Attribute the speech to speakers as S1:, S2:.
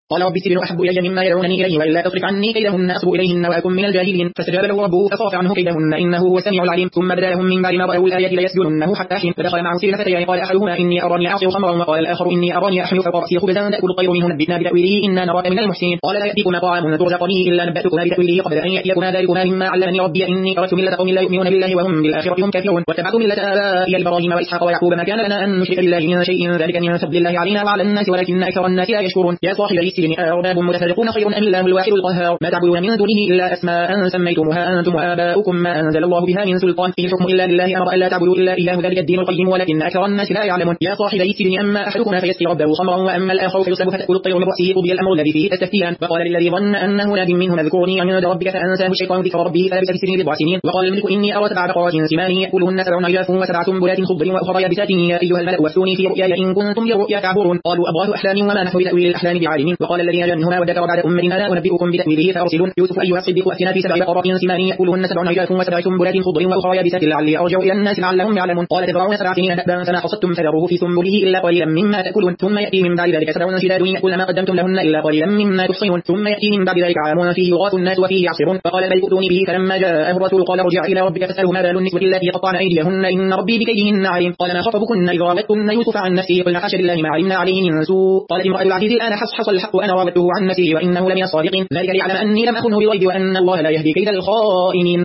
S1: قال رب السجن أحب إلي مما يدعونني إليه وإلا تصرف عني كيدهن أصب إليهن وأكن من الجاهلين فاستجاب له ربه فصرف عنه كيدهن إنه هو السميع العليم ثم بدا لهم من بعد ما رأوا الآيات ليسجننه حتى حين فدخل معه سجن فتيان قال أحدهما إني أراني أعصر خمرا وقال الآخر إني أراني أحمل فوق رأسي خبزا تأكل الطير منه نبئنا بتأويله إنا نراك من المحسنين قال لا يأتيكما طعام ترزقنيه إلا نبأتكما بتأويله قبل أن يأتيكما ذلكما مما علمني ربي إني تركت ملة قوم لا يؤمنون بالله وهم بالآخرة هم كافرون واتبعت ملة آبائي إبراهيم وإسحاق ويعقوب ما كان لنا أن نشرك بالله من شيء ذلك من فضل الله علينا وعلى الناس ولكن أكثر الناس لا يشكرون يا صاحبي السجن أأرباب متفرقون خير أم الله الواحد القهار ما تعبدون من دونه إلا أسماء سميتموها أنتم وآباؤكم ما أنزل الله بها من سلطان إن الحكم إلا لله أمر ألا تعبدوا إلا إياه ذلك الدين القيم ولكن أكثر الناس لا يعلمون يا صاحبي السجن أما أحدكما فيسقي ربه خمرا وأما الآخر فيصلب فتأكل الطير من رأسه قضي الأمر الذي فيه تستفتيان وقال للذي ظن أنه ناج منه اذكرني عند ربك فأنساه الشيطان ذكر ربه فلبث في السجن بضع سنين وقال الملك إني أرى سبع بقرات سمان يأكلهن سبع عجاف وسبع سنبلات خضر وأخرى يابسات يا أيها الملأ وافتوني في رؤياي إن كنتم للرؤيا تعبرون قالوا أضغاث أحلام وما نحن بتأويل الأحلام بعالمين وقال الذي نجا منهما وذكر بعد أمة ألا أنبئكم بتأويله فأرسلون يوسف أيها الصديق وأتنا في سبع بقرات سمان يأكلهن سبع عجاف وسبع سنبلات خضر وأخرى يابسات لعلي أرجع إلى الناس لعلهم يعلمون قال تزرعون سبع سنين دأبا فما حصدتم فذروه في سنبله إلا قليلا مما تأكلون ثم يأتي من بعد ذلك سبع شداد يأكل ما قدمتم لهن إلا قليلا مما تحصنون ثم يأتي من بعد ذلك عام فيه يغاث الناس وفيه يعصرون فقال بل ائتوني به فلما جاءه الرسول قال ارجع إلى ربك فاسأله ما بال النسوة التي قطعن أيديهن إن ربي بكيدهن عليم قال ما خطبكن إذ راودتن يوسف عن نفسه قلنا حاشا لله ما علمنا عليه من سوء قالت امرأة العزيز الآن حصل الحق وأنا راودته عن نفسه وإنه لمن الصادقين ذلك ليعلم أني لم أخنه بالغيب وأن الله لا يهدي كيد الخائنين